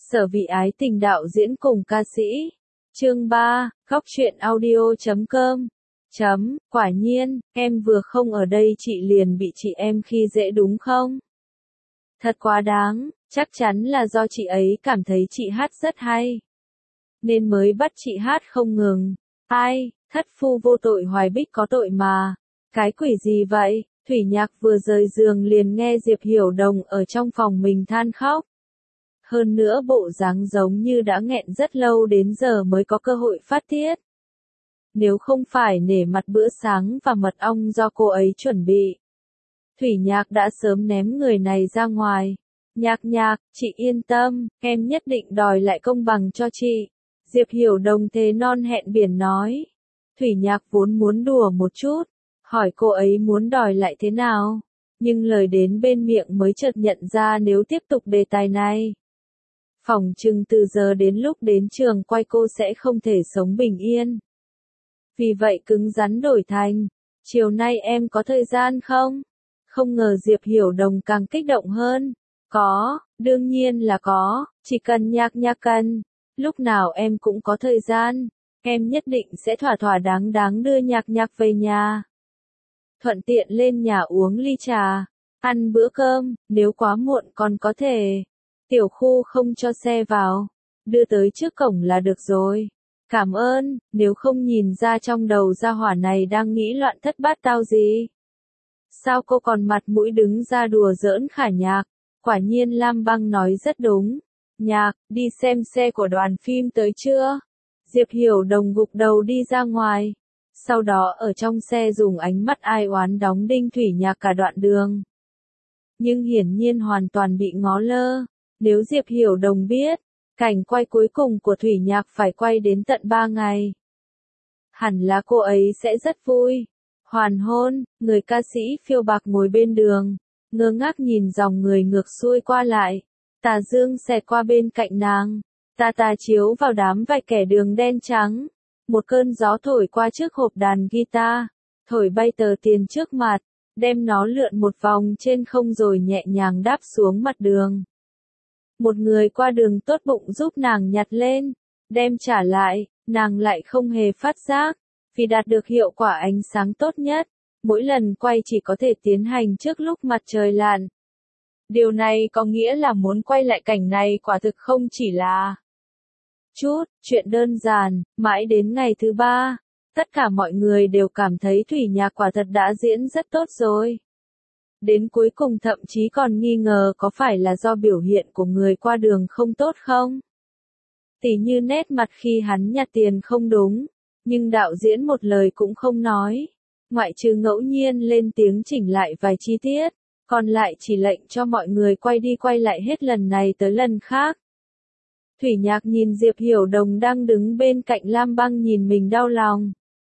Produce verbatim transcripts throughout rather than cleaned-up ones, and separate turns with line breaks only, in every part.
Sở Vị Ái Tình đạo diễn cùng ca sĩ. Chương ba, góc truyện audio chấm com. Chấm, quả nhiên, em vừa không ở đây chị liền bị chị em khi dễ đúng không? Thật quá đáng, chắc chắn là do chị ấy cảm thấy chị hát rất hay. Nên mới bắt chị hát không ngừng. Ai, thất phu vô tội Hoài Bích có tội mà. Cái quỷ gì vậy? Thủy Nhạc vừa rời giường liền nghe Diệp Hiểu Đồng ở trong phòng mình than khóc. Hơn nữa bộ dáng giống như đã nghẹn rất lâu đến giờ mới có cơ hội phát tiết. Nếu không phải nể mặt bữa sáng và mật ong do cô ấy chuẩn bị, Thủy Nhạc đã sớm ném người này ra ngoài. Nhạc Nhạc, chị yên tâm, em nhất định đòi lại công bằng cho chị. Diệp Hiểu Đồng thế non hẹn biển nói. Thủy Nhạc vốn muốn đùa một chút, hỏi cô ấy muốn đòi lại thế nào, nhưng lời đến bên miệng mới chợt nhận ra nếu tiếp tục đề tài này, phỏng chừng từ giờ đến lúc đến trường quay cô sẽ không thể sống bình yên. Vì vậy cứng rắn đổi thành, chiều nay em có thời gian không? Không ngờ Diệp Hiểu Đồng càng kích động hơn. Có, đương nhiên là có, chỉ cần Nhạc Nhạc cần, lúc nào em cũng có thời gian, em nhất định sẽ thỏa thỏa đáng đáng đưa Nhạc Nhạc về nhà. Thuận tiện lên nhà uống ly trà, ăn bữa cơm, nếu quá muộn còn có thể. Tiểu khu không cho xe vào, đưa tới trước cổng là được rồi. Cảm ơn, nếu không nhìn ra trong đầu gia hỏa này đang nghĩ loạn thất bát tao gì. Sao cô còn mặt mũi đứng ra đùa giỡn Khả Nhạc, quả nhiên Lam Băng nói rất đúng. Nhạc, đi xem xe của đoàn phim tới chưa? Diệp Hiểu Đồng gục đầu đi ra ngoài, sau đó ở trong xe dùng ánh mắt ai oán đóng đinh Thủy Nhạc cả đoạn đường. Nhưng hiển nhiên hoàn toàn bị ngó lơ. Nếu Diệp Hiểu Đồng biết, cảnh quay cuối cùng của Thủy Nhạc phải quay đến tận ba ngày, hẳn là cô ấy sẽ rất vui. Hoàn hôn, người ca sĩ phiêu bạc ngồi bên đường, ngơ ngác nhìn dòng người ngược xuôi qua lại. Tà dương xẹt qua bên cạnh nàng, tà tà chiếu vào đám vạch kẻ đường đen trắng. Một cơn gió thổi qua chiếc hộp đàn guitar, thổi bay tờ tiền trước mặt, đem nó lượn một vòng trên không rồi nhẹ nhàng đáp xuống mặt đường. Một người qua đường tốt bụng giúp nàng nhặt lên, đem trả lại, nàng lại không hề phát giác, vì đạt được hiệu quả ánh sáng tốt nhất, mỗi lần quay chỉ có thể tiến hành trước lúc mặt trời lặn. Điều này có nghĩa là muốn quay lại cảnh này quả thực không chỉ là chút chuyện đơn giản. Mãi đến ngày thứ ba, tất cả mọi người đều cảm thấy Thủy Nhạc quả thật đã diễn rất tốt rồi. Đến cuối cùng thậm chí còn nghi ngờ có phải là do biểu hiện của người qua đường không tốt không? Tỉ như nét mặt khi hắn nhặt tiền không đúng, nhưng đạo diễn một lời cũng không nói, ngoại trừ ngẫu nhiên lên tiếng chỉnh lại vài chi tiết, còn lại chỉ lệnh cho mọi người quay đi quay lại hết lần này tới lần khác. Thủy Nhạc nhìn Diệp Hiểu Đồng đang đứng bên cạnh Lam Băng nhìn mình đau lòng.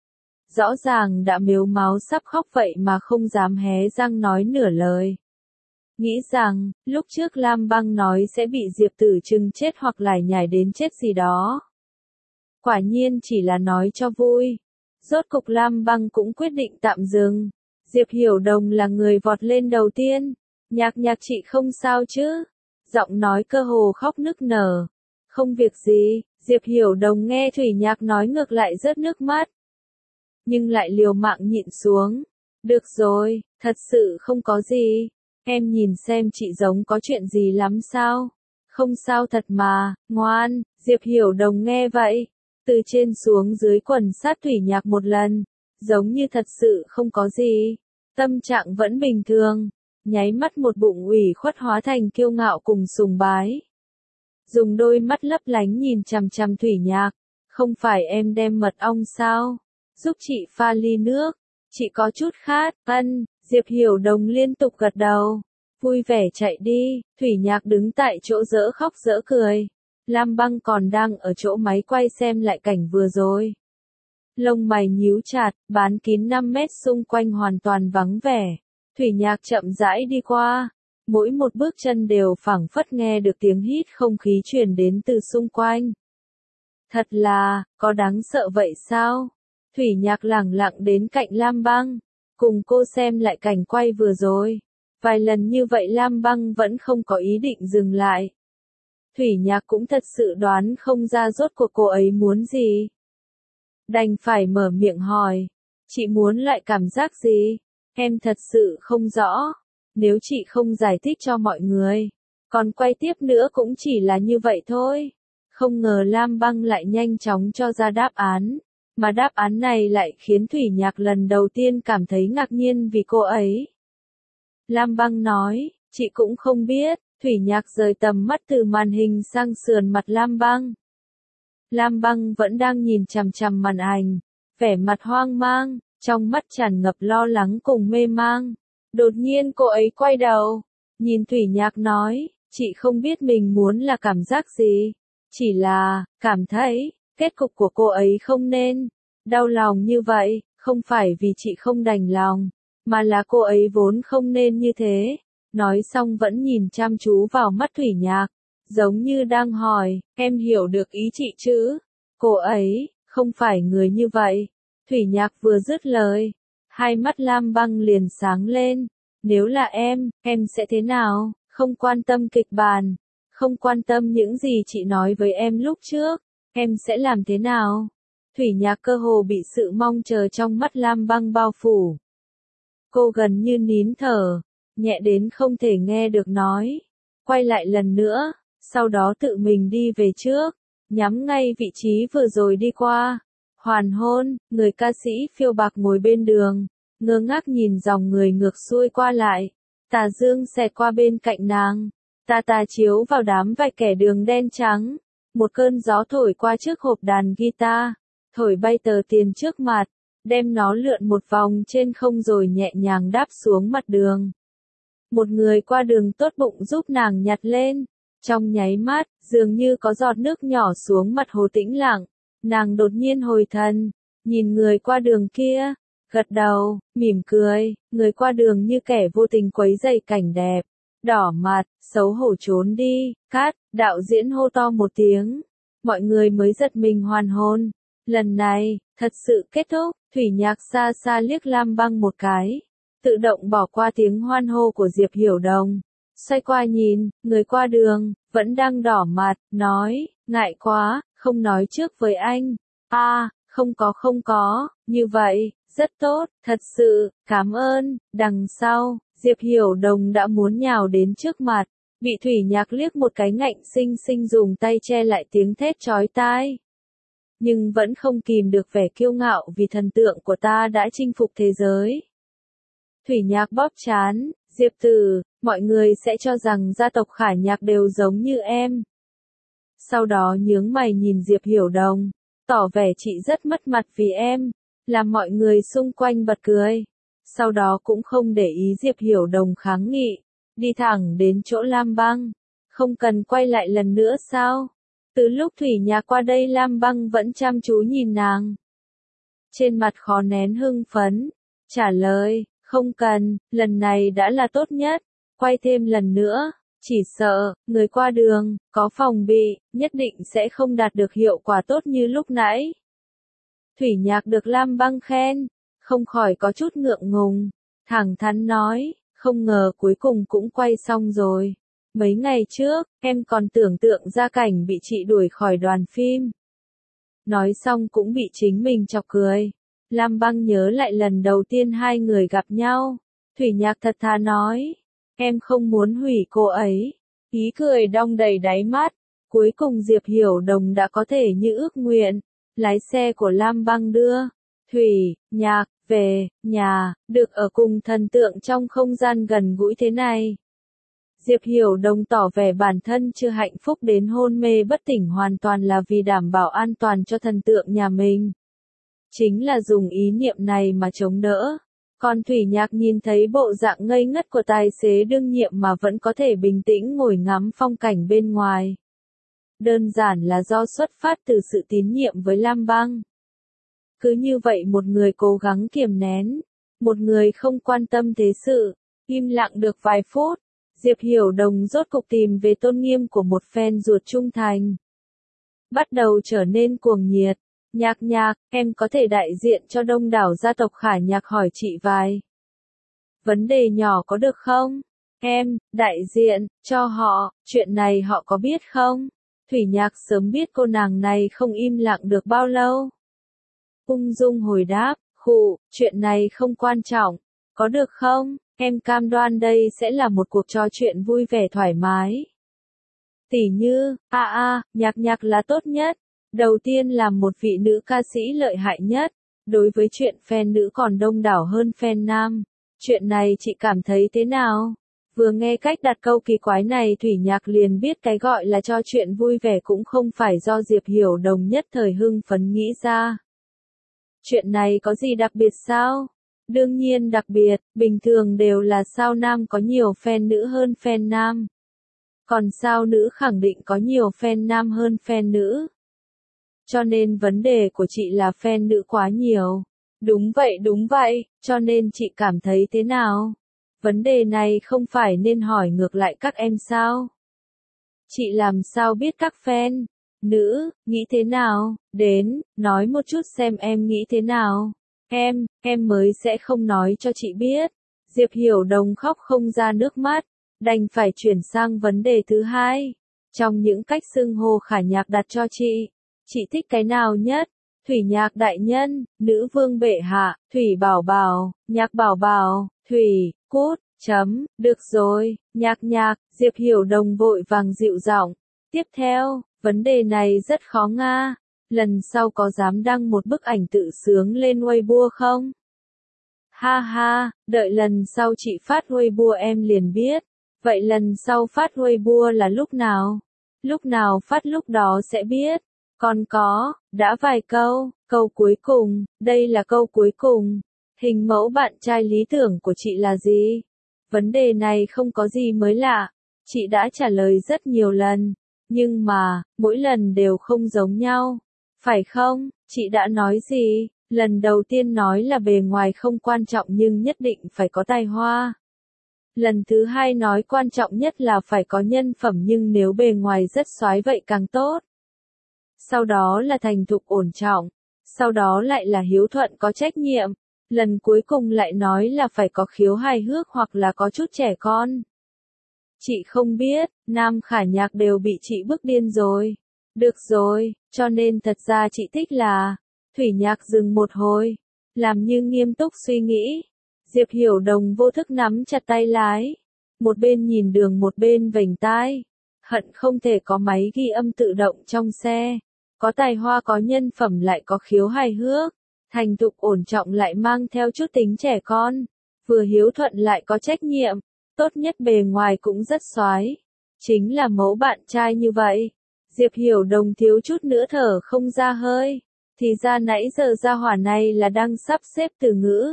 Rõ ràng đã mếu máo sắp khóc vậy mà không dám hé răng nói nửa lời. Nghĩ rằng, lúc trước Lam Băng nói sẽ bị Diệp Tử Trừng chết hoặc lải nhải đến chết gì đó. Quả nhiên chỉ là nói cho vui. Rốt cục Lam Băng cũng quyết định tạm dừng. Diệp Hiểu Đồng là người vọt lên đầu tiên. Nhạc Nhạc chị không sao chứ? Giọng nói cơ hồ khóc nức nở. Không việc gì, Diệp Hiểu Đồng nghe Thủy Nhạc nói ngược lại rớt nước mắt. Nhưng lại liều mạng nhịn xuống. Được rồi, thật sự không có gì. Em nhìn xem chị giống có chuyện gì lắm sao? Không sao thật mà, ngoan. Diệp Hiểu Đồng nghe vậy, từ trên xuống dưới quần sát Thủy Nhạc một lần, giống như thật sự không có gì. Tâm trạng vẫn bình thường, nháy mắt một bụng ủy khuất hóa thành kiêu ngạo cùng sùng bái. Dùng đôi mắt lấp lánh nhìn chằm chằm Thủy Nhạc, không phải em đem mật ong sao? Giúp chị pha ly nước, chị có chút khát. Ân, Diệp Hiểu Đồng liên tục gật đầu, vui vẻ chạy đi. Thủy Nhạc đứng tại chỗ dỡ khóc dỡ cười. Lam Băng còn đang ở chỗ máy quay xem lại cảnh vừa rồi. Lông mày nhíu chặt, bán kín năm mét xung quanh hoàn toàn vắng vẻ. Thủy Nhạc chậm rãi đi qua, mỗi một bước chân đều phảng phất nghe được tiếng hít không khí truyền đến từ xung quanh. Thật là, có đáng sợ vậy sao? Thủy Nhạc lẳng lặng đến cạnh Lam Băng, cùng cô xem lại cảnh quay vừa rồi. Vài lần như vậy Lam Băng vẫn không có ý định dừng lại. Thủy Nhạc cũng thật sự đoán không ra rốt cuộc cô ấy muốn gì. Đành phải mở miệng hỏi, chị muốn loại cảm giác gì? Em thật sự không rõ. Nếu chị không giải thích cho mọi người, còn quay tiếp nữa cũng chỉ là như vậy thôi. Không ngờ Lam Băng lại nhanh chóng cho ra đáp án, mà đáp án này lại khiến Thủy Nhạc lần đầu tiên cảm thấy ngạc nhiên vì cô ấy. Lam Băng nói, chị cũng không biết. Thủy Nhạc rời tầm mắt từ màn hình sang sườn mặt Lam Băng. Lam Băng vẫn đang nhìn chằm chằm màn ảnh, vẻ mặt hoang mang, trong mắt tràn ngập lo lắng cùng mê mang. Đột nhiên cô ấy quay đầu, nhìn Thủy Nhạc nói, chị không biết mình muốn là cảm giác gì, chỉ là, cảm thấy, kết cục của cô ấy không nên đau lòng như vậy, không phải vì chị không đành lòng, mà là cô ấy vốn không nên như thế. Nói xong vẫn nhìn chăm chú vào mắt Thủy Nhạc, giống như đang hỏi, em hiểu được ý chị chứ? Cô ấy, không phải người như vậy. Thủy Nhạc vừa dứt lời, hai mắt Lam Băng liền sáng lên. Nếu là em, em sẽ thế nào? Không quan tâm kịch bản, không quan tâm những gì chị nói với em lúc trước, em sẽ làm thế nào? Thủy Nhạc cơ hồ bị sự mong chờ trong mắt Lam Băng bao phủ. Cô gần như nín thở, nhẹ đến không thể nghe được nói. Quay lại lần nữa, sau đó tự mình đi về trước, nhắm ngay vị trí vừa rồi đi qua. Hoàn hôn, người ca sĩ phiêu bạc ngồi bên đường, ngơ ngác nhìn dòng người ngược xuôi qua lại. Tà dương xẹt qua bên cạnh nàng, tà tà chiếu vào đám vạch kẻ đường đen trắng. Một cơn gió thổi qua trước hộp đàn guitar, thổi bay tờ tiền trước mặt, đem nó lượn một vòng trên không rồi nhẹ nhàng đáp xuống mặt đường. Một người qua đường tốt bụng giúp nàng nhặt lên. Trong nháy mắt, dường như có giọt nước nhỏ xuống mặt hồ tĩnh lặng. Nàng đột nhiên hồi thần, nhìn người qua đường kia, gật đầu, mỉm cười. Người qua đường như kẻ vô tình quấy rầy cảnh đẹp, đỏ mặt, xấu hổ trốn đi. Cát, đạo diễn hô to một tiếng, mọi người mới giật mình hoàn hồn. Lần này, thật sự kết thúc. Thủy Nhạc xa xa liếc Lam Băng một cái, tự động bỏ qua tiếng hoan hô của Diệp Hiểu Đồng, xoay qua nhìn, người qua đường, vẫn đang đỏ mặt, nói, ngại quá, không nói trước với anh. A, à, không có không có, như vậy, rất tốt, thật sự, cảm ơn. Đằng sau, Diệp Hiểu Đồng đã muốn nhào đến trước mặt, bị Thủy Nhạc liếc một cái ngạnh sinh sinh dùng tay che lại tiếng thét chói tai. Nhưng vẫn không kìm được vẻ kiêu ngạo vì thần tượng của ta đã chinh phục thế giới. Thủy Nhạc bóp trán, Diệp Tử, mọi người sẽ cho rằng gia tộc Khả Nhạc đều giống như em. Sau đó nhướng mày nhìn Diệp Hiểu Đồng, tỏ vẻ chị rất mất mặt vì em, làm mọi người xung quanh bật cười. Sau đó cũng không để ý Diệp Hiểu Đồng kháng nghị, đi thẳng đến chỗ Lam Băng. Không cần quay lại lần nữa sao? Từ lúc Thủy Nhạc qua đây Lam Băng vẫn chăm chú nhìn nàng. Trên mặt khó nén hưng phấn, trả lời, không cần, lần này đã là tốt nhất, quay thêm lần nữa, chỉ sợ, người qua đường, có phòng bị, nhất định sẽ không đạt được hiệu quả tốt như lúc nãy. Thủy Nhạc được Lam Băng khen, không khỏi có chút ngượng ngùng, thẳng thắn nói, không ngờ cuối cùng cũng quay xong rồi. Mấy ngày trước, em còn tưởng tượng ra cảnh bị chị đuổi khỏi đoàn phim. Nói xong cũng bị chính mình chọc cười. Lam Băng nhớ lại lần đầu tiên hai người gặp nhau. Thủy Nhạc thật thà nói, em không muốn hủy cô ấy. Ý cười đong đầy đáy mắt. Cuối cùng Diệp Hiểu Đồng đã có thể như ước nguyện, lái xe của Lam Băng đưa Thủy Nhạc về nhà, được ở cùng thần tượng trong không gian gần gũi thế này. Diệp Hiểu Đồng tỏ vẻ bản thân chưa hạnh phúc đến hôn mê bất tỉnh hoàn toàn là vì đảm bảo an toàn cho thần tượng nhà mình. Chính là dùng ý niệm này mà chống đỡ. Còn Thủy Nhạc nhìn thấy bộ dạng ngây ngất của tài xế đương nhiệm mà vẫn có thể bình tĩnh ngồi ngắm phong cảnh bên ngoài. Đơn giản là do xuất phát từ sự tín nhiệm với Lam Băng. Cứ như vậy một người cố gắng kiềm nén, một người không quan tâm thế sự, im lặng được vài phút. Diệp Hiểu Đồng rốt cục tìm về tôn nghiêm của một fan ruột trung thành. Bắt đầu trở nên cuồng nhiệt. Nhạc Nhạc, em có thể đại diện cho đông đảo gia tộc Khả Nhạc hỏi chị vài vấn đề nhỏ có được không? Em, đại diện, cho họ, chuyện này họ có biết không? Thủy Nhạc sớm biết cô nàng này không im lặng được bao lâu. Ung dung hồi đáp, khụ, chuyện này không quan trọng, có được không? Em cam đoan đây sẽ là một cuộc trò chuyện vui vẻ thoải mái. Tỉ như, a a, Nhạc Nhạc là tốt nhất. Đầu tiên là một vị nữ ca sĩ lợi hại nhất. Đối với chuyện fan nữ còn đông đảo hơn fan nam. Chuyện này chị cảm thấy thế nào? Vừa nghe cách đặt câu kỳ quái này Thủy Nhạc liền biết cái gọi là cho chuyện vui vẻ cũng không phải do Diệp Hiểu Đồng nhất thời hưng phấn nghĩ ra. Chuyện này có gì đặc biệt sao? Đương nhiên đặc biệt, bình thường đều là sao nam có nhiều fan nữ hơn fan nam. Còn sao nữ khẳng định có nhiều fan nam hơn fan nữ. Cho nên vấn đề của chị là fan nữ quá nhiều. Đúng vậy đúng vậy, cho nên chị cảm thấy thế nào? Vấn đề này không phải nên hỏi ngược lại các em sao? Chị làm sao biết các fan nữ nghĩ thế nào? Đến, nói một chút xem em nghĩ thế nào. Em, em mới sẽ không nói cho chị biết. Diệp Hiểu Đồng khóc không ra nước mắt, đành phải chuyển sang vấn đề thứ hai. Trong những cách xưng hô Khả Nhạc đặt cho chị, chị thích cái nào nhất? Thủy Nhạc đại nhân, nữ vương bệ hạ, Thủy Bảo Bảo, Nhạc Bảo Bảo, Thủy, cút, chấm, được rồi, Nhạc Nhạc, Diệp Hiểu Đồng vội vàng dịu giọng. Tiếp theo, vấn đề này rất khó nga. Lần sau có dám đăng một bức ảnh tự sướng lên Weibo không? Ha ha, đợi lần sau chị phát Weibo em liền biết. Vậy lần sau phát Weibo là lúc nào? Lúc nào phát lúc đó sẽ biết. Còn có, đã vài câu, câu cuối cùng, đây là câu cuối cùng. Hình mẫu bạn trai lý tưởng của chị là gì? Vấn đề này không có gì mới lạ. Chị đã trả lời rất nhiều lần. Nhưng mà, mỗi lần đều không giống nhau. Phải không? Chị đã nói gì? Lần đầu tiên nói là bề ngoài không quan trọng nhưng nhất định phải có tài hoa. Lần thứ hai nói quan trọng nhất là phải có nhân phẩm nhưng nếu bề ngoài rất soái vậy càng tốt. Sau đó là thành thục ổn trọng. Sau đó lại là hiếu thuận có trách nhiệm. Lần cuối cùng lại nói là phải có khiếu hài hước hoặc là có chút trẻ con. Chị không biết, nam Khả Nhạc đều bị chị bức điên rồi. Được rồi, cho nên thật ra chị thích là... Thủy Nhạc dừng một hồi, làm như nghiêm túc suy nghĩ. Diệp Hiểu Đồng vô thức nắm chặt tay lái. Một bên nhìn đường một bên vểnh tai. Hận không thể có máy ghi âm tự động trong xe. Có tài hoa có nhân phẩm lại có khiếu hài hước. Thành thục ổn trọng lại mang theo chút tính trẻ con. Vừa hiếu thuận lại có trách nhiệm. Tốt nhất bề ngoài cũng rất soái. Chính là mẫu bạn trai như vậy. Diệp Hiểu Đồng thiếu chút nữa thở không ra hơi. Thì ra nãy giờ gia hỏa này là đang sắp xếp từ ngữ.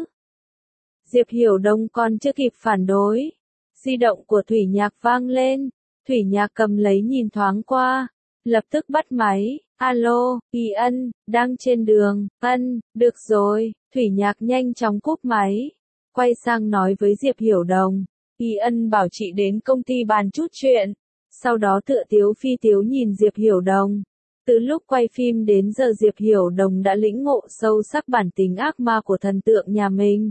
Diệp Hiểu Đồng còn chưa kịp phản đối. Di động của Thủy Nhạc vang lên. Thủy Nhạc cầm lấy nhìn thoáng qua. Lập tức bắt máy. Alo, Y Ân, đang trên đường. Ân, được rồi. Thủy Nhạc nhanh chóng cúp máy. Quay sang nói với Diệp Hiểu Đồng. Y Ân bảo chị đến công ty bàn chút chuyện. Sau đó tựa tiếu phi tiếu nhìn Diệp Hiểu Đồng. Từ lúc quay phim đến giờ Diệp Hiểu Đồng đã lĩnh ngộ sâu sắc bản tính ác ma của thần tượng nhà mình.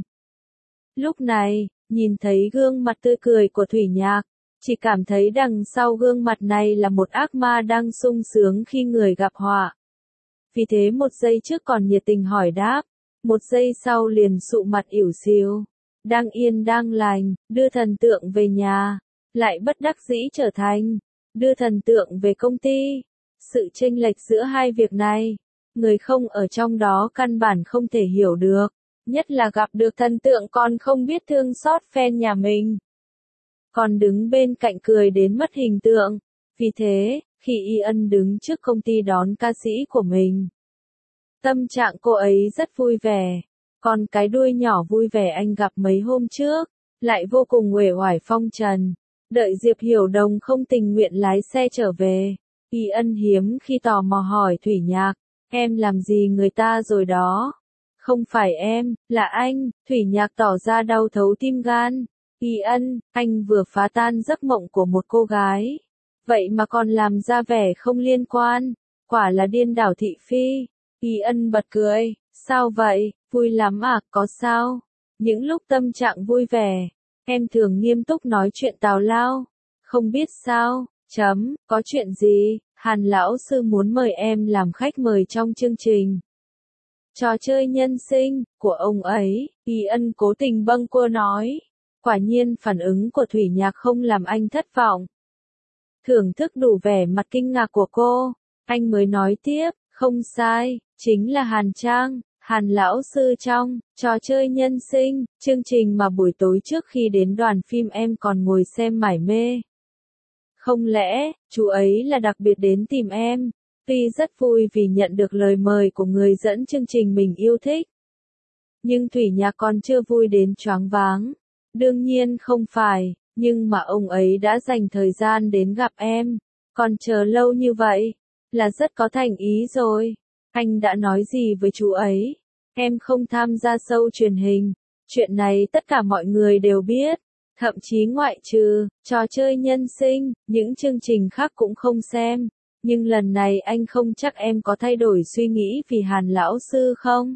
Lúc này, nhìn thấy gương mặt tươi cười của Thủy Nhạc, chỉ cảm thấy đằng sau gương mặt này là một ác ma đang sung sướng khi người gặp họa. Vì thế một giây trước còn nhiệt tình hỏi đáp, một giây sau liền sụ mặt ỉu xìu. Đang yên đang lành, đưa thần tượng về nhà, lại bất đắc dĩ trở thành, đưa thần tượng về công ty. Sự chênh lệch giữa hai việc này, người không ở trong đó căn bản không thể hiểu được, nhất là gặp được thần tượng còn không biết thương xót fan nhà mình. Còn đứng bên cạnh cười đến mất hình tượng. Vì thế, khi Y Ân đứng trước công ty đón ca sĩ của mình, tâm trạng cô ấy rất vui vẻ. Còn cái đuôi nhỏ vui vẻ anh gặp mấy hôm trước, lại vô cùng uể oải phong trần. Đợi Diệp Hiểu Đồng không tình nguyện lái xe trở về. Y Ân hiếm khi tò mò hỏi Thủy Nhạc, em làm gì người ta rồi đó? Không phải em, là anh. Thủy Nhạc tỏ ra đau thấu tim gan. Y Ân, anh vừa phá tan giấc mộng của một cô gái. Vậy mà còn làm ra vẻ không liên quan. Quả là điên đảo thị phi. Y Ân bật cười, sao vậy, vui lắm à, có sao? Những lúc tâm trạng vui vẻ, Em thường nghiêm túc nói chuyện tào lao. Không biết sao, chấm, có chuyện gì, Hàn lão sư muốn mời em làm khách mời trong chương trình trò chơi nhân sinh của ông ấy, Y Ân cố tình bâng quơ nói. Quả nhiên phản ứng của Thủy Nhạc không làm anh thất vọng. Thưởng thức đủ vẻ mặt kinh ngạc của cô, anh mới nói tiếp, không sai, chính là Hàn Trang, Hàn lão sư trong trò chơi nhân sinh, chương trình mà buổi tối trước khi đến đoàn phim em còn ngồi xem mải mê. Không lẽ, chú ấy là đặc biệt đến tìm em? Tuy rất vui vì nhận được lời mời của người dẫn chương trình mình yêu thích. Nhưng Thủy Nhạc còn chưa vui đến choáng váng. Đương nhiên không phải, nhưng mà ông ấy đã dành thời gian đến gặp em. Còn chờ lâu như vậy, là rất có thành ý rồi. Anh đã nói gì với chú ấy? Em không tham gia show truyền hình. Chuyện này tất cả mọi người đều biết. Thậm chí ngoại trừ trò chơi nhân sinh, những chương trình khác cũng không xem. Nhưng lần này anh không chắc em có thay đổi suy nghĩ vì Hàn lão sư không?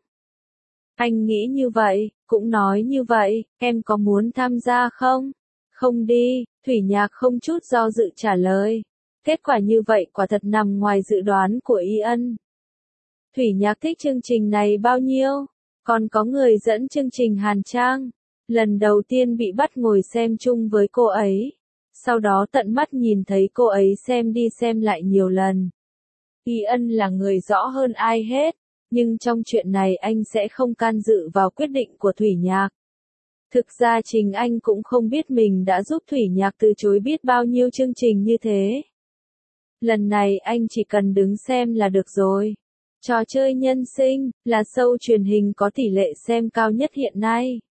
Anh nghĩ như vậy, cũng nói như vậy, em có muốn tham gia không? Không đi, Thủy Nhạc không chút do dự trả lời. Kết quả như vậy quả thật nằm ngoài dự đoán của Y Ân. Thủy Nhạc thích chương trình này bao nhiêu? Còn có người dẫn chương trình Hàn Trang. Lần đầu tiên bị bắt ngồi xem chung với cô ấy. Sau đó tận mắt nhìn thấy cô ấy xem đi xem lại nhiều lần. Y Ân là người rõ hơn ai hết, nhưng trong chuyện này anh sẽ không can dự vào quyết định của Thủy Nhạc. Thực ra chính anh cũng không biết mình đã giúp Thủy Nhạc từ chối biết bao nhiêu chương trình như thế. Lần này anh chỉ cần đứng xem là được rồi. Trò chơi nhân sinh là show truyền hình có tỷ lệ xem cao nhất hiện nay.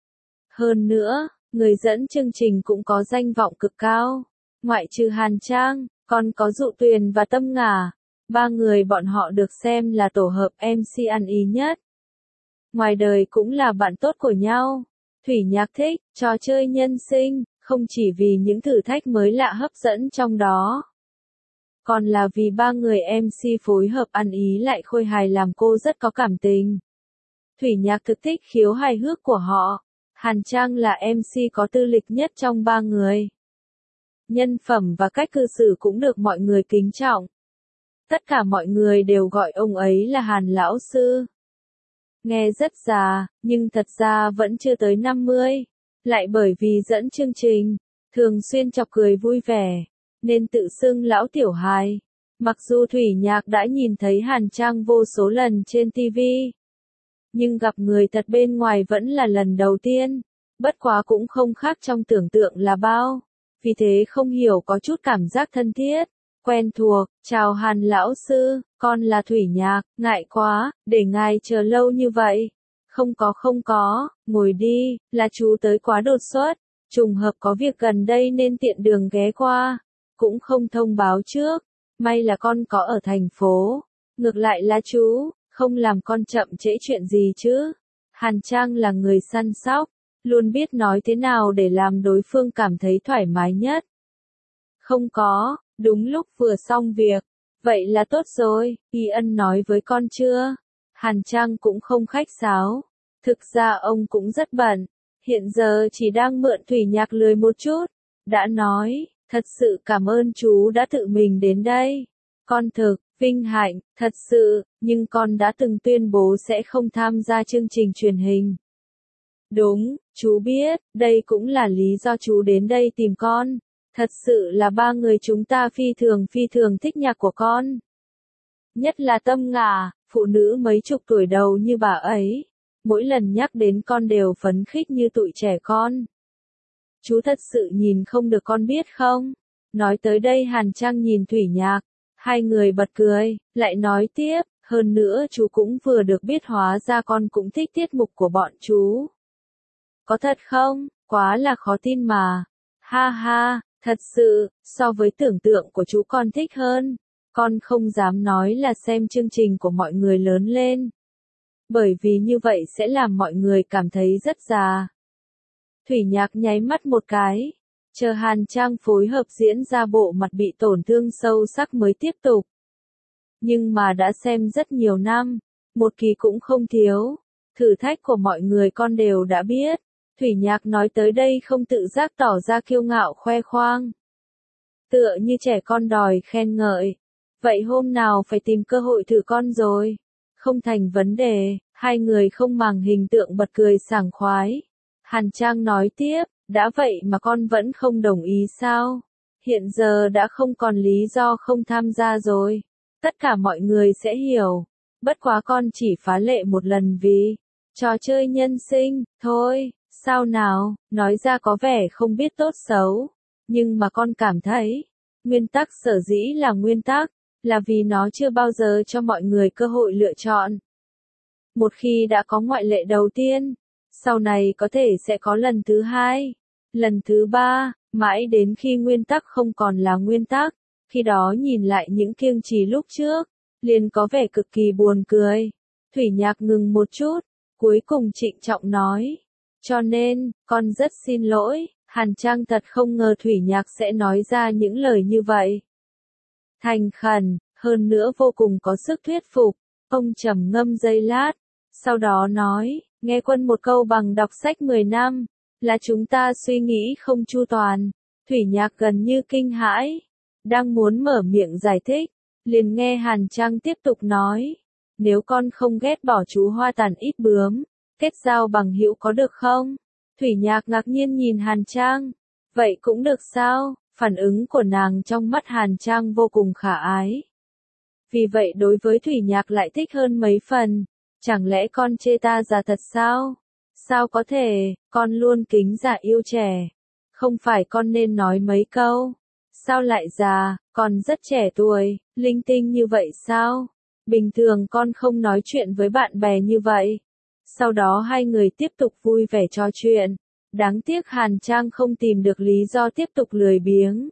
Hơn nữa, người dẫn chương trình cũng có danh vọng cực cao. Ngoại trừ Hàn Trang, còn có Dụ Tuyền và Tâm Ngà. Ba người bọn họ được xem là tổ hợp em xê ăn ý nhất. Ngoài đời cũng là bạn tốt của nhau. Thủy Nhạc thích trò chơi nhân sinh, không chỉ vì những thử thách mới lạ hấp dẫn trong đó. Còn là vì ba người em xê phối hợp ăn ý lại khôi hài làm cô rất có cảm tình. Thủy Nhạc thực thích khiếu hài hước của họ. Hàn Trang là em xê có tư lịch nhất trong ba người. Nhân phẩm và cách cư xử cũng được mọi người kính trọng. Tất cả mọi người đều gọi ông ấy là Hàn lão sư. Nghe rất già, nhưng thật ra vẫn chưa tới năm mươi. Lại bởi vì dẫn chương trình, thường xuyên chọc cười vui vẻ, nên tự xưng lão tiểu hài. Mặc dù Thủy Nhạc đã nhìn thấy Hàn Trang vô số lần trên ti vi. Nhưng gặp người thật bên ngoài vẫn là lần đầu tiên. Bất quá cũng không khác trong tưởng tượng là bao. Vì thế không hiểu có chút cảm giác thân thiết, quen thuộc. Chào Hàn lão sư, con là Thủy Nhạc, ngại quá, để ngài chờ lâu như vậy. Không có không có, ngồi đi, là chú tới quá đột xuất. Trùng hợp có việc gần đây nên tiện đường ghé qua. Cũng không thông báo trước. May là con có ở thành phố. Ngược lại là chú, không làm con chậm trễ chuyện gì chứ. Hàn Trang là người săn sóc, luôn biết nói thế nào để làm đối phương cảm thấy thoải mái nhất. Không có, đúng lúc vừa xong việc. Vậy là tốt rồi, Y Ân nói với con chưa? Hàn Trang cũng không khách sáo. Thực ra ông cũng rất bận. Hiện giờ chỉ đang mượn Thủy Nhạc lười một chút. Đã nói, thật sự cảm ơn chú đã tự mình đến đây. Con thực, vinh hạnh, thật sự, nhưng con đã từng tuyên bố sẽ không tham gia chương trình truyền hình. Đúng, chú biết, đây cũng là lý do chú đến đây tìm con. Thật sự là ba người chúng ta phi thường phi thường thích nhạc của con. Nhất là Tâm Ngà, phụ nữ mấy chục tuổi đầu như bà ấy. Mỗi lần nhắc đến con đều phấn khích như tụi trẻ con. Chú thật sự nhìn không được con biết không? Nói tới đây Hàn Trang nhìn Thủy Nhạc. Hai người bật cười, lại nói tiếp, hơn nữa chú cũng vừa được biết hóa ra con cũng thích tiết mục của bọn chú. Có thật không? Quá là khó tin mà. Ha ha, thật sự, so với tưởng tượng của chú con thích hơn. Con không dám nói là xem chương trình của mọi người lớn lên. Bởi vì như vậy sẽ làm mọi người cảm thấy rất già. Thủy Nhạc nháy mắt một cái. Chờ Hàn Trang phối hợp diễn ra bộ mặt bị tổn thương sâu sắc mới tiếp tục. Nhưng mà đã xem rất nhiều năm, một kỳ cũng không thiếu. Thử thách của mọi người con đều đã biết. Thủy Nhạc nói tới đây không tự giác tỏ ra kiêu ngạo khoe khoang. Tựa như trẻ con đòi khen ngợi. Vậy hôm nào phải tìm cơ hội thử con rồi. Không thành vấn đề, hai người không màng hình tượng bật cười sảng khoái. Hàn Trang nói tiếp, đã vậy mà con vẫn không đồng ý sao? Hiện giờ đã không còn lý do không tham gia rồi. Tất cả mọi người sẽ hiểu. Bất quá con chỉ phá lệ một lần vì trò chơi nhân sinh, thôi, sao nào, nói ra có vẻ không biết tốt xấu. Nhưng mà con cảm thấy, nguyên tắc sở dĩ là nguyên tắc, là vì nó chưa bao giờ cho mọi người cơ hội lựa chọn. Một khi đã có ngoại lệ đầu tiên, sau này có thể sẽ có lần thứ hai, lần thứ ba, mãi đến khi nguyên tắc không còn là nguyên tắc, khi đó nhìn lại những kiêng trì lúc trước, liền có vẻ cực kỳ buồn cười. Thủy Nhạc ngừng một chút, cuối cùng trịnh trọng nói, cho nên, con rất xin lỗi, Hàn Trang thật không ngờ Thủy Nhạc sẽ nói ra những lời như vậy. Thành khẩn, hơn nữa vô cùng có sức thuyết phục, ông trầm ngâm giây lát, sau đó nói, nghe Quân một câu bằng đọc sách mười năm, là chúng ta suy nghĩ không chu toàn. Thủy Nhạc gần như kinh hãi, đang muốn mở miệng giải thích, liền nghe Hàn Trang tiếp tục nói, nếu con không ghét bỏ chú hoa tàn ít bướm, kết giao bằng hữu có được không? Thủy Nhạc ngạc nhiên nhìn Hàn Trang, vậy cũng được sao? Phản ứng của nàng trong mắt Hàn Trang vô cùng khả ái. Vì vậy đối với Thủy Nhạc lại thích hơn mấy phần, chẳng lẽ con chê ta già thật sao? Sao có thể, con luôn kính già yêu trẻ. Không phải con nên nói mấy câu. Sao lại già, con rất trẻ tuổi, linh tinh như vậy sao? Bình thường con không nói chuyện với bạn bè như vậy. Sau đó hai người tiếp tục vui vẻ trò chuyện. Đáng tiếc Hàn Trang không tìm được lý do tiếp tục lười biếng.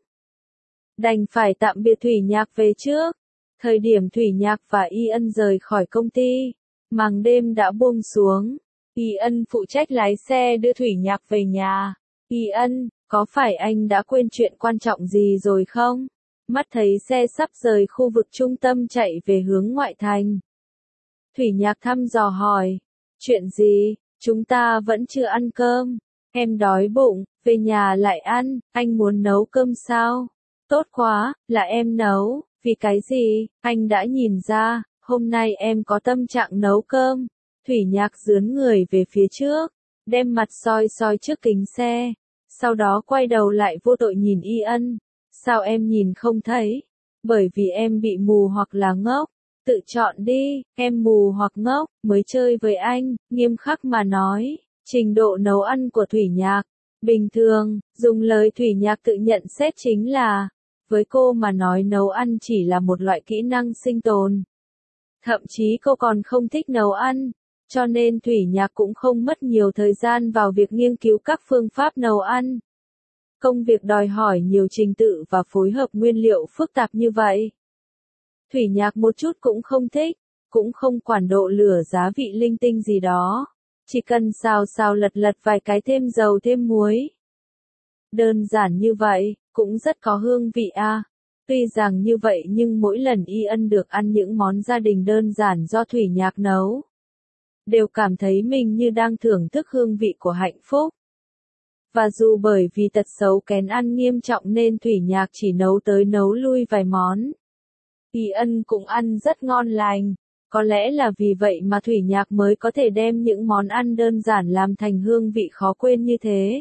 Đành phải tạm biệt Thủy Nhạc về trước. Thời điểm Thủy Nhạc và Y Ân rời khỏi công ty, màn đêm đã buông xuống. Y Ân phụ trách lái xe đưa Thủy Nhạc về nhà. Y Ân, có phải anh đã quên chuyện quan trọng gì rồi không? Mắt thấy xe sắp rời khu vực trung tâm chạy về hướng ngoại thành. Thủy Nhạc thăm dò hỏi. Chuyện gì? Chúng ta vẫn chưa ăn cơm. Em đói bụng, về nhà lại ăn, anh muốn nấu cơm sao? Tốt quá, là em nấu, vì cái gì? Anh đã nhìn ra, hôm nay em có tâm trạng nấu cơm. Thủy Nhạc dướn người về phía trước, đem mặt soi soi trước kính xe, sau đó quay đầu lại vô tội nhìn Y Ân. Sao em nhìn không thấy? Bởi vì em bị mù hoặc là ngốc. Tự chọn đi, em mù hoặc ngốc, mới chơi với anh, nghiêm khắc mà nói. Trình độ nấu ăn của Thủy Nhạc, bình thường, dùng lời Thủy Nhạc tự nhận xét chính là, với cô mà nói nấu ăn chỉ là một loại kỹ năng sinh tồn. Thậm chí cô còn không thích nấu ăn, cho nên Thủy Nhạc cũng không mất nhiều thời gian vào việc nghiên cứu các phương pháp nấu ăn. Công việc đòi hỏi nhiều trình tự và phối hợp nguyên liệu phức tạp như vậy. Thủy Nhạc một chút cũng không thích, cũng không quản độ lửa giá vị linh tinh gì đó. Chỉ cần xào xào lật lật vài cái thêm dầu thêm muối. Đơn giản như vậy, cũng rất có hương vị a. Tuy rằng như vậy nhưng mỗi lần Y Ân được ăn những món gia đình đơn giản do Thủy Nhạc nấu, đều cảm thấy mình như đang thưởng thức hương vị của hạnh phúc. Và dù bởi vì tật xấu kén ăn nghiêm trọng nên Thủy Nhạc chỉ nấu tới nấu lui vài món, Y Ân cũng ăn rất ngon lành. Có lẽ là vì vậy mà Thủy Nhạc mới có thể đem những món ăn đơn giản làm thành hương vị khó quên như thế.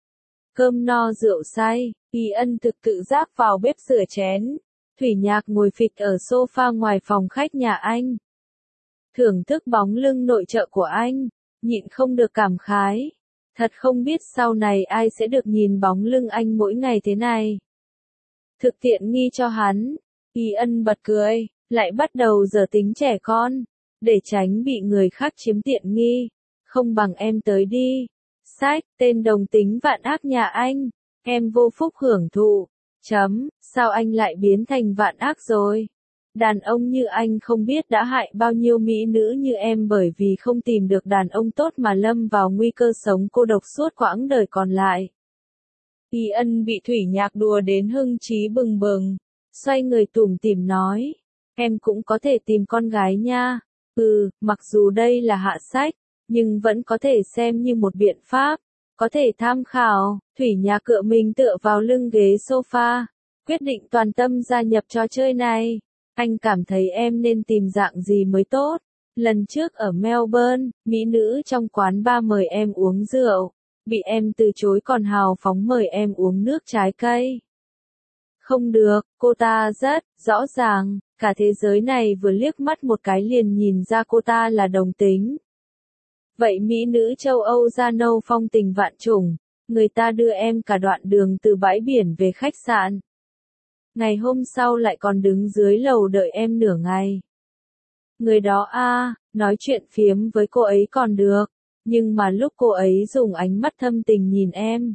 Cơm no rượu say, Y Ân thực tự giác vào bếp rửa chén. Thủy Nhạc ngồi phịch ở sofa ngoài phòng khách nhà anh. Thưởng thức bóng lưng nội trợ của anh, nhịn không được cảm khái. Thật không biết sau này ai sẽ được nhìn bóng lưng anh mỗi ngày thế này. Thực tiện nghi cho hắn. Y Ân bật cười, lại bắt đầu giờ tính trẻ con. Để tránh bị người khác chiếm tiện nghi. Không bằng em tới đi. Sách, tên đồng tính vạn ác nhà anh. Em vô phúc hưởng thụ. Chấm, sao anh lại biến thành vạn ác rồi? Đàn ông như anh không biết đã hại bao nhiêu mỹ nữ như em bởi vì không tìm được đàn ông tốt mà lâm vào nguy cơ sống cô độc suốt quãng đời còn lại. Y Ân bị Thủy Nhạc đùa đến hưng trí bừng bừng. Xoay người tủm tỉm nói. Em cũng có thể tìm con gái nha. Ừ, mặc dù đây là hạ sách, nhưng vẫn có thể xem như một biện pháp. có thể tham khảo. Thủy Nhạc cựa mình tựa vào lưng ghế sofa, quyết định toàn tâm gia nhập trò chơi này. Anh cảm thấy em nên tìm dạng gì mới tốt. Lần trước ở Melbourne, mỹ nữ trong quán bar mời em uống rượu, bị em từ chối còn hào phóng mời em uống nước trái cây. Không được, cô ta rất rõ ràng, cả thế giới này vừa liếc mắt một cái liền nhìn ra cô ta là đồng tính. Vậy mỹ nữ châu Âu da nâu phong tình vạn trùng, người ta đưa em cả đoạn đường từ bãi biển về khách sạn. Ngày hôm sau lại còn đứng dưới lầu đợi em nửa ngày. Người đó a, à, nói chuyện phiếm với cô ấy còn được, nhưng mà lúc cô ấy dùng ánh mắt thâm tình nhìn em,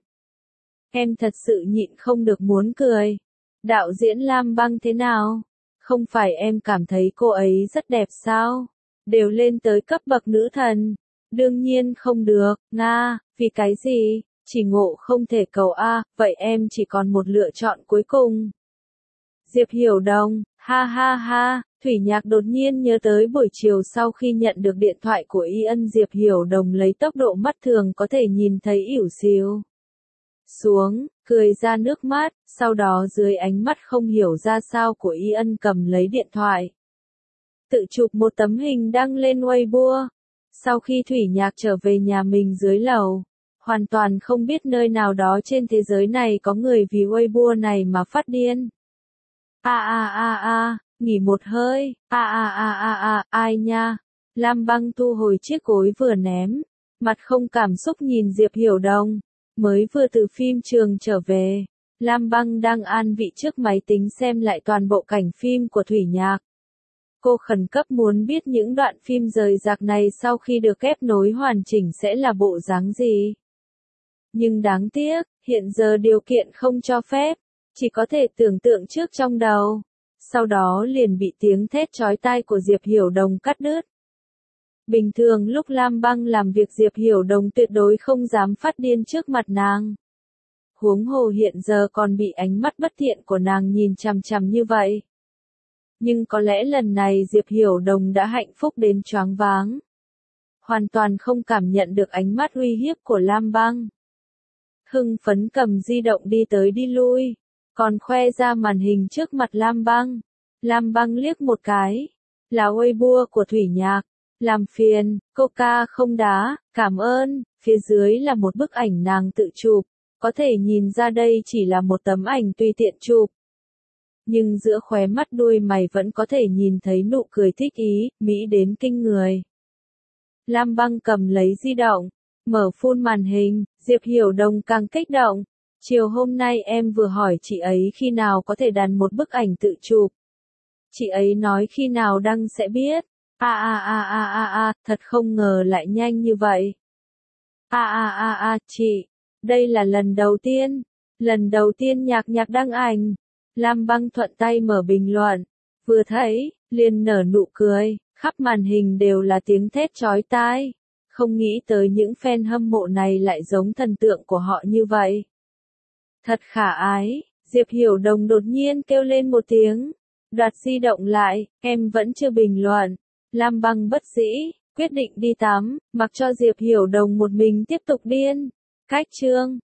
em thật sự nhịn không được muốn cười. Đạo diễn Lam Băng thế nào? Không phải em cảm thấy cô ấy rất đẹp sao? Đều lên tới cấp bậc nữ thần. Đương nhiên không được, Nga, vì cái gì? Chỉ ngộ không thể cầu A, vậy em chỉ còn một lựa chọn cuối cùng. Diệp Hiểu Đồng, ha ha ha, Thủy Nhạc đột nhiên nhớ tới buổi chiều sau khi nhận được điện thoại của Y Ân, Diệp Hiểu Đồng lấy tốc độ mắt thường có thể nhìn thấy ỉu xìu xuống, cười ra nước mắt, sau đó dưới ánh mắt không hiểu ra sao của Y Ân cầm lấy điện thoại. Tự chụp một tấm hình đăng lên Weibo. Sau khi Thủy Nhạc trở về nhà mình dưới lầu, hoàn toàn không biết nơi nào đó trên thế giới này có người vì Weibo này mà phát điên. A a a a, nghỉ một hơi, a a a a a, ai nha. Lam Băng thu hồi chiếc gối vừa ném, mặt không cảm xúc nhìn Diệp Hiểu Đồng. Mới vừa từ phim trường trở về, Lam Băng đang an vị trước máy tính xem lại toàn bộ cảnh phim của Thủy Nhạc. Cô khẩn cấp muốn biết những đoạn phim rời rạc này sau khi được ghép nối hoàn chỉnh sẽ là bộ dáng gì. Nhưng đáng tiếc, hiện giờ điều kiện không cho phép, chỉ có thể tưởng tượng trước trong đầu. Sau đó liền bị tiếng thét chói tai của Diệp Hiểu Đồng cắt đứt. Bình thường lúc Lam Băng làm việc Diệp Hiểu Đồng tuyệt đối không dám phát điên trước mặt nàng. Huống hồ hiện giờ còn bị ánh mắt bất thiện của nàng nhìn chằm chằm như vậy. Nhưng có lẽ lần này Diệp Hiểu Đồng đã hạnh phúc đến choáng váng. Hoàn toàn không cảm nhận được ánh mắt uy hiếp của Lam Băng. Hưng phấn cầm di động đi tới đi lui, còn khoe ra màn hình trước mặt Lam Băng. Lam Băng liếc một cái, là Weibo của Thủy Nhạc. Làm phiền, Coca không đá, cảm ơn. Phía dưới là một bức ảnh nàng tự chụp, có thể nhìn ra đây chỉ là một tấm ảnh tùy tiện chụp. Nhưng giữa khóe mắt đuôi mày vẫn có thể nhìn thấy nụ cười thích ý, mỹ đến kinh người. Lam Băng cầm lấy di động, mở full màn hình, Diệp Hiểu Đồng càng kích động. Chiều hôm nay em vừa hỏi chị ấy khi nào có thể đàn một bức ảnh tự chụp. Chị ấy nói khi nào đăng sẽ biết. A a a a a a, thật không ngờ lại nhanh như vậy. A a a a, chị, đây là lần đầu tiên, lần đầu tiên Nhạc Nhạc đăng ảnh. Lam Băng thuận tay mở bình luận, vừa thấy, liền nở nụ cười, khắp màn hình đều là tiếng thét chói tai. Không nghĩ tới những fan hâm mộ này lại giống thần tượng của họ như vậy. Thật khả ái, Diệp Hiểu Đồng đột nhiên kêu lên một tiếng, đoạt di động lại, em vẫn chưa bình luận. Lam Băng bất dĩ, quyết định đi tắm, mặc cho Diệp Hiểu Đồng một mình tiếp tục điên. Cách chương